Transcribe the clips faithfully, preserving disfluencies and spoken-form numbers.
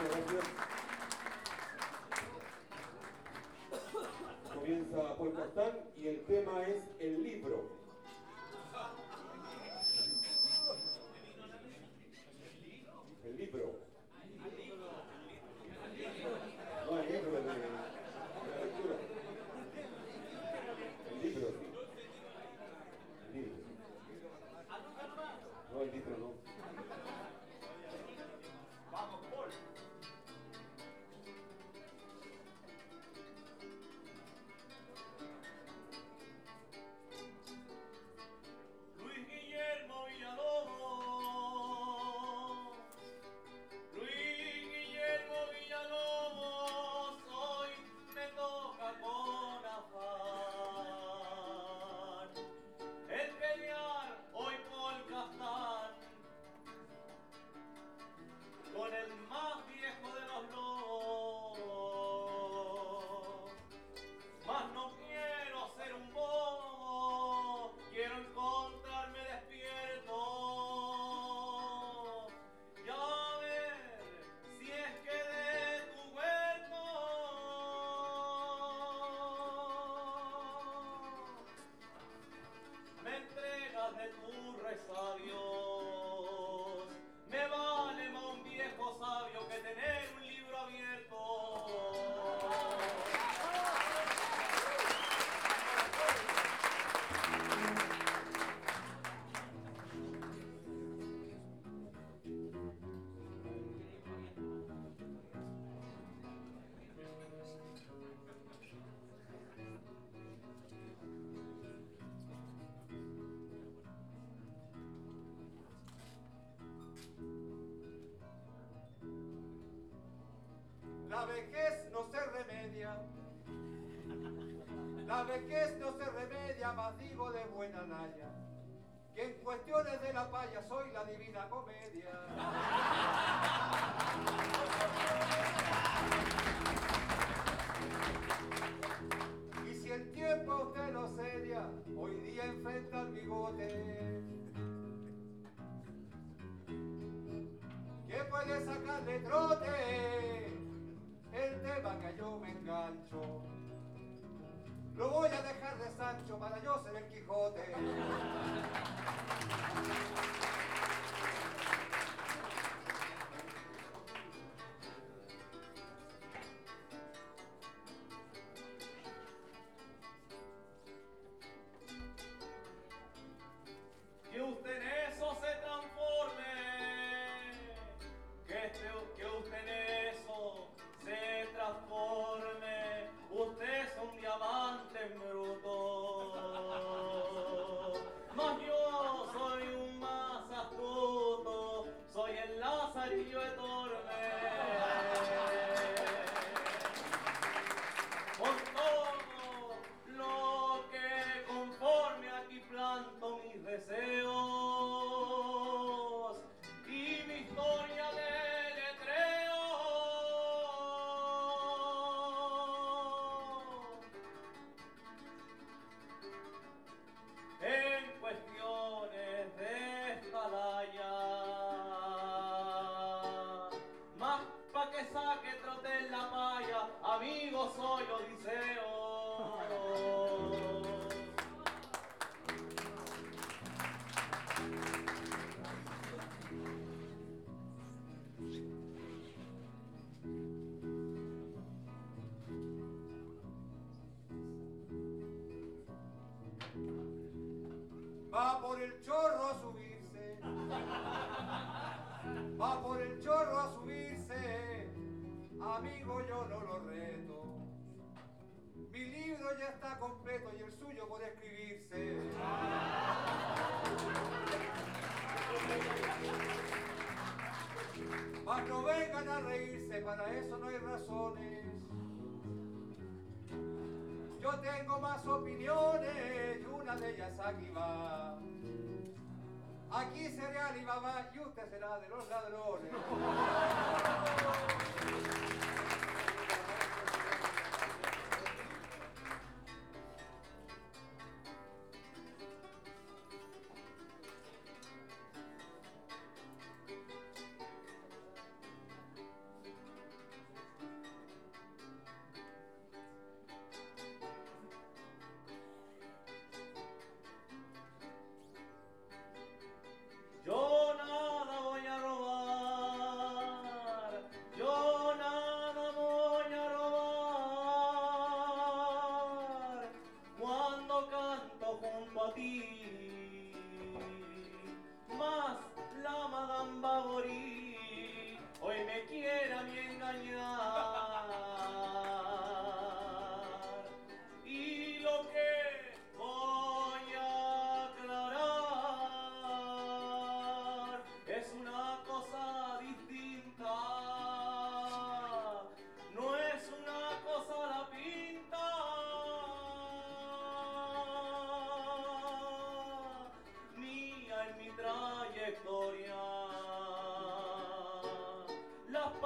gracias. Comienza Paul Castán y el tema es el libro. El libro. No, el libro de, de la lectura. El libro, sí. El libro. No, el libro no. Vamos, Paul. Luis Guillermo Villalobos, Luis Guillermo Villalobos, hoy me toca con afán el pelear hoy por Castán con el más viejo de los lobos. Mas no quiero ser un bobo, quiero encontrarme despierto y a ver si es que de tu huerto me entregas de tus resabios. Me vale más un viejo sabio que tener un libro abierto. La vejez no se remedia, la vejez no se remedia, mas digo de buena laya, que en cuestiones de la paya soy la divina comedia. Y si el tiempo a usted lo seria, hoy día enfrenta al bigote, que puede sacar de trote el tema que yo me engancho. Lo voy a dejar de Sancho para yo ser el Quijote. Que usted en eso se transforme, que, este, que usted en eso se transforme. Usted es un diamante en bruto, mas yo soy un más astuto, soy el Lazarillo de Tormes. Por todo lo que conforme aquí planto mis deseos y mi historia de letreo. En cuestiones de estalaya, más pa' que saque trote en la paya, amigo soy Odiseo. Va por el chorro a subirse, va por el chorro a subirse, amigo yo no lo reto. Mi libro ya está completo y el suyo por escribirse. Mas no vengan a reírse, para eso no hay razones. Yo tengo más opiniones y una de ellas aquí va. Aquí seré Alibaba y usted será de los ladrones.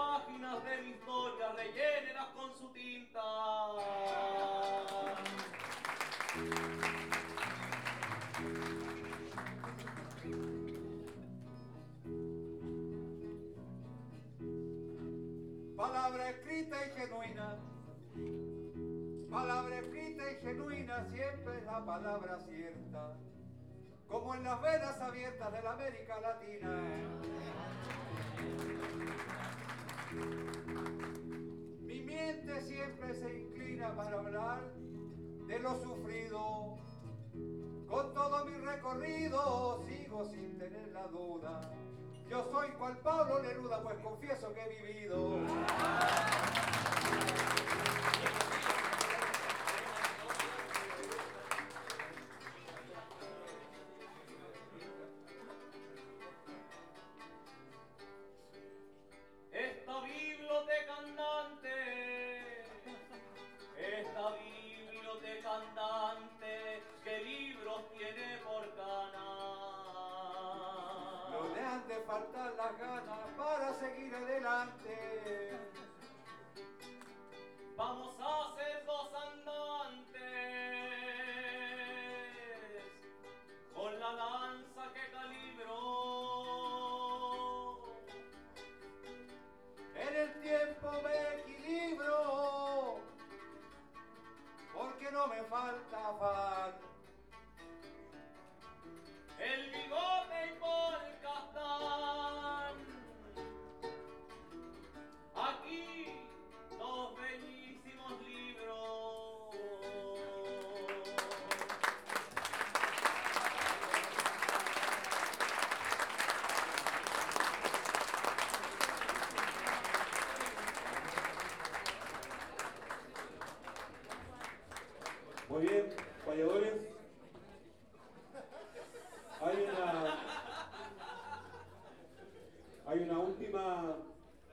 páginas de mi historia, rellénelas con su tinta. Palabra escrita y genuina, palabra escrita y genuina, siempre es la palabra cierta, como en las venas abiertas de la América Latina. Mi mente siempre se inclina para hablar de lo sufrido. Con todo mi recorrido sigo sin tener la duda. Yo soy cual Pablo Neruda, pues confieso que he vivido. Esta biblioteca andante, esta biblioteca andante, ¿qué libros tiene por canal? No le han de faltar las ganas para seguir adelante. Vamos a ser dos andantes con la lanza que calibró. En el tiempo me equilibro, porque no me falta afán.